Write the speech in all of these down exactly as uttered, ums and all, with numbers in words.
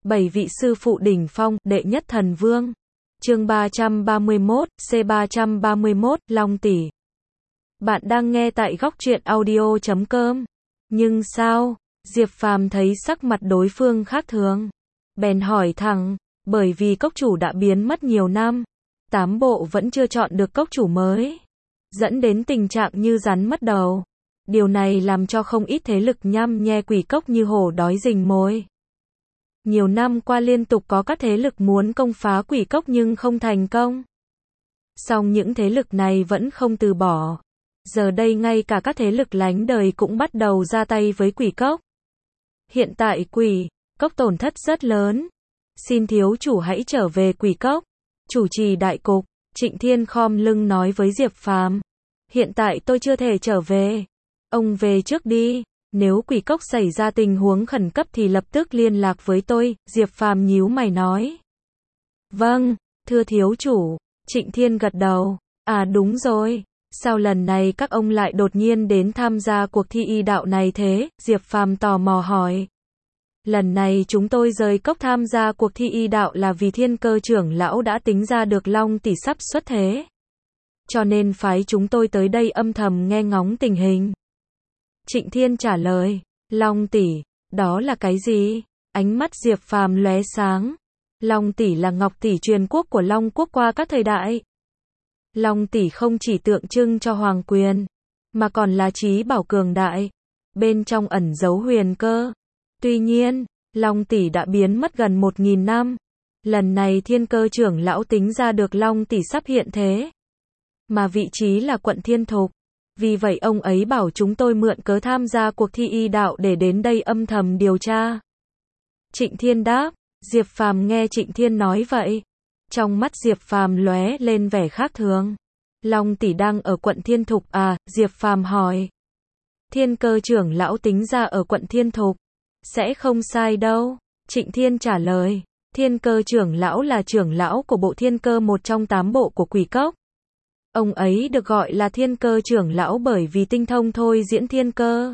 Bảy vị sư phụ đỉnh phong, đệ nhất thần vương. Chương ba trăm ba mươi mốt, C ba trăm ba mươi mốt, Long tỷ. Bạn đang nghe tại góc truyện audio chấm com. Nhưng sao? Diệp Phàm thấy sắc mặt đối phương khác thường. Bèn hỏi thẳng, bởi vì cốc chủ đã biến mất nhiều năm. Tám bộ vẫn chưa chọn được cốc chủ mới. Dẫn đến tình trạng như rắn mất đầu. Điều này làm cho không ít thế lực nhăm nhe quỷ cốc như hổ đói rình mồi. Nhiều năm qua liên tục có các thế lực muốn công phá quỷ cốc nhưng không thành công. Song những thế lực này vẫn không từ bỏ. Giờ đây ngay cả các thế lực lánh đời cũng bắt đầu ra tay với quỷ cốc. Hiện tại quỷ cốc tổn thất rất lớn. Xin thiếu chủ hãy trở về quỷ cốc. Chủ trì đại cục, Trịnh Thiên khom lưng nói với Diệp Phàm. Hiện tại tôi chưa thể trở về. Ông về trước đi. Nếu quỷ cốc xảy ra tình huống khẩn cấp thì lập tức liên lạc với tôi, Diệp Phàm nhíu mày nói. Vâng, thưa thiếu chủ, Trịnh Thiên gật đầu. À đúng rồi, sao lần này các ông lại đột nhiên đến tham gia cuộc thi y đạo này thế, Diệp Phàm tò mò hỏi. Lần này chúng tôi rời cốc tham gia cuộc thi y đạo là vì Thiên Cơ trưởng lão đã tính ra được Long tỷ sắp xuất thế. Cho nên phái chúng tôi tới đây âm thầm nghe ngóng tình hình. Trịnh Thiên trả lời, Long tỷ, đó là cái gì? Ánh mắt Diệp Phàm lóe sáng. Long tỷ là ngọc tỷ truyền quốc của Long quốc qua các thời đại. Long tỷ không chỉ tượng trưng cho hoàng quyền, mà còn là trí bảo cường đại. Bên trong ẩn giấu huyền cơ. Tuy nhiên, Long tỷ đã biến mất gần một nghìn năm. Lần này Thiên Cơ trưởng lão tính ra được Long tỷ sắp hiện thế. Mà vị trí là quận Thiên Thục. Vì vậy ông ấy bảo chúng tôi mượn cớ tham gia cuộc thi y đạo để đến đây âm thầm điều tra. Trịnh Thiên đáp. Diệp Phàm nghe Trịnh Thiên nói vậy. Trong mắt Diệp Phàm lóe lên vẻ khác thường. Long tỷ đang ở quận Thiên Thục à, Diệp Phàm hỏi. Thiên Cơ trưởng lão tính ra ở quận Thiên Thục. Sẽ không sai đâu. Trịnh Thiên trả lời. Thiên Cơ trưởng lão là trưởng lão của bộ Thiên Cơ, một trong tám bộ của quỷ cốc. Ông ấy được gọi là Thiên Cơ trưởng lão bởi vì tinh thông thôi diễn thiên cơ.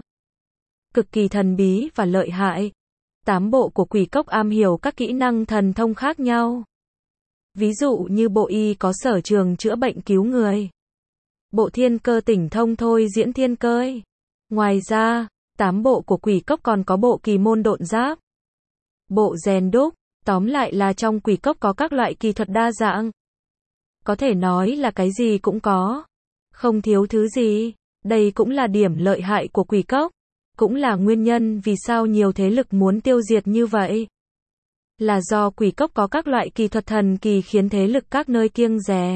Cực kỳ thần bí và lợi hại. Tám bộ của quỷ cốc am hiểu các kỹ năng thần thông khác nhau. Ví dụ như bộ y có sở trường chữa bệnh cứu người. Bộ Thiên Cơ tỉnh thông thôi diễn thiên cơ. Ngoài ra, tám bộ của quỷ cốc còn có bộ kỳ môn độn giáp. Bộ rèn đúc, tóm lại là trong quỷ cốc có các loại kỳ thuật đa dạng. Có thể nói là cái gì cũng có. Không thiếu thứ gì. Đây cũng là điểm lợi hại của quỷ cốc. Cũng là nguyên nhân vì sao nhiều thế lực muốn tiêu diệt như vậy. Là do quỷ cốc có các loại kỳ thuật thần kỳ khiến thế lực các nơi kiêng dè.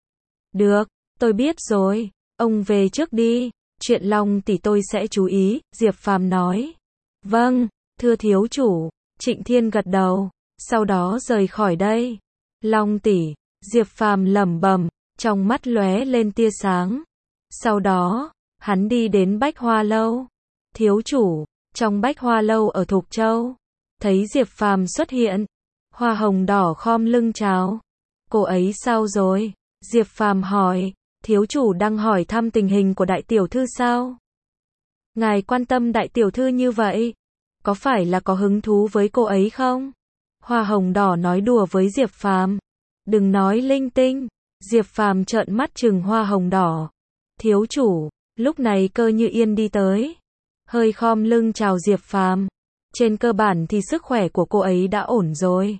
Được, tôi biết rồi. Ông về trước đi. Chuyện Long tỷ tôi sẽ chú ý, Diệp Phàm nói. Vâng, thưa thiếu chủ. Trịnh Thiên gật đầu. Sau đó rời khỏi đây. Long tỷ. Diệp Phàm lẩm bẩm, trong mắt lóe lên tia sáng. Sau đó, hắn đi đến Bách Hoa Lâu. Thiếu chủ, trong Bách Hoa Lâu ở Thục Châu, thấy Diệp Phàm xuất hiện. Hoa hồng đỏ khom lưng chào. Cô ấy sao rồi? Diệp Phàm hỏi. Thiếu chủ đang hỏi thăm tình hình của đại tiểu thư sao? Ngài quan tâm đại tiểu thư như vậy, có phải là có hứng thú với cô ấy không? Hoa hồng đỏ nói đùa với Diệp Phàm. Đừng nói linh tinh. Diệp Phàm trợn mắt trừng hoa hồng đỏ. Thiếu chủ, lúc này Cơ Như Yên đi tới. Hơi khom lưng chào Diệp Phàm. Trên cơ bản thì sức khỏe của cô ấy đã ổn rồi.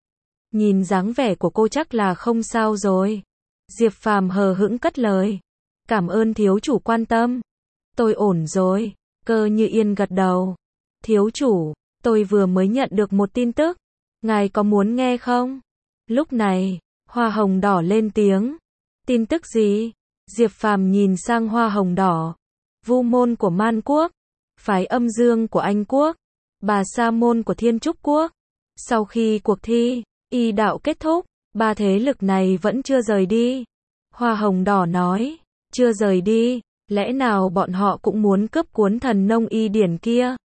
Nhìn dáng vẻ của cô chắc là không sao rồi. Diệp Phàm hờ hững cất lời. Cảm ơn thiếu chủ quan tâm. Tôi ổn rồi. Cơ Như Yên gật đầu. Thiếu chủ, tôi vừa mới nhận được một tin tức. Ngài có muốn nghe không? Lúc này, hoa hồng đỏ lên tiếng. Tin tức gì? Diệp Phàm nhìn sang hoa hồng đỏ. Vu môn của Man quốc, phái Âm Dương của Anh quốc, Bà Sa môn của Thiên Trúc quốc. Sau khi cuộc thi y đạo kết thúc, ba thế lực này vẫn chưa rời đi. Hoa hồng đỏ nói, chưa rời đi, lẽ nào bọn họ cũng muốn cướp cuốn thần nông y điển kia?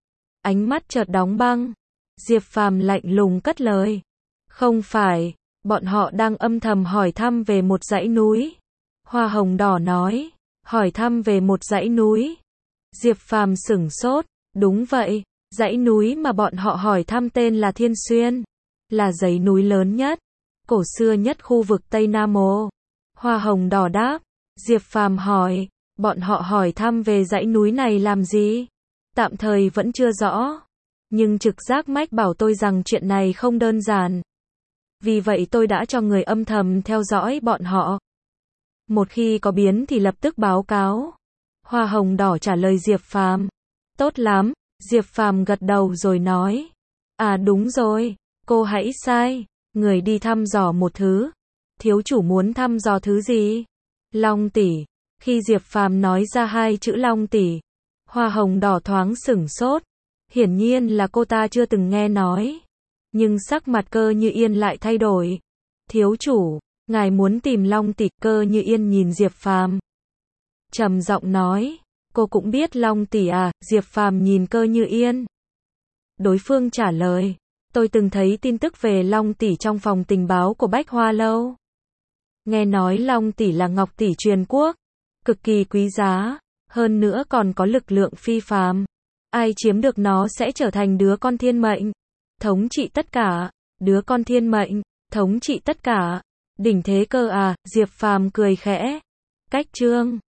Ánh mắt chợt đóng băng. Diệp Phàm lạnh lùng cất lời. Không phải, bọn họ đang âm thầm hỏi thăm về một dãy núi. Hoa hồng đỏ nói, hỏi thăm về một dãy núi. Diệp Phàm sửng sốt, đúng vậy, Dãy núi mà bọn họ hỏi thăm tên là Thiên Xuyên, là dãy núi lớn nhất, cổ xưa nhất khu vực Tây Nam Mô. Hoa hồng đỏ đáp. Diệp Phàm hỏi, bọn họ hỏi thăm về dãy núi này làm gì? Tạm thời vẫn chưa rõ, nhưng trực giác mách bảo tôi rằng chuyện này không đơn giản. Vì vậy tôi đã cho người âm thầm theo dõi bọn họ. Một khi có biến thì lập tức báo cáo. Hoa hồng đỏ trả lời Diệp Phàm. Tốt lắm, Diệp Phàm gật đầu rồi nói. À đúng rồi, cô hãy sai, người đi thăm dò một thứ. Thiếu chủ muốn thăm dò thứ gì? Long tỷ. Khi Diệp Phàm nói ra hai chữ Long tỷ, hoa hồng đỏ thoáng sửng sốt. Hiển nhiên là cô ta chưa từng nghe nói. Nhưng sắc mặt Cơ Như Yên lại thay đổi. Thiếu chủ, ngài muốn tìm Long tỷ? Cơ Như Yên nhìn Diệp Phàm, trầm giọng nói. Cô cũng biết Long tỷ à? Diệp Phàm nhìn Cơ Như Yên. Đối phương trả lời. Tôi từng thấy tin tức về Long tỷ trong phòng tình báo của Bách Hoa Lâu. Nghe nói Long tỷ là ngọc tỷ truyền quốc, cực kỳ quý giá, hơn nữa còn có lực lượng phi phàm. Ai chiếm được nó sẽ trở thành đứa con thiên mệnh, thống trị tất cả. Đứa con thiên mệnh, thống trị tất cả. Đỉnh thế cơ à? Diệp Phàm cười khẽ. Cách chương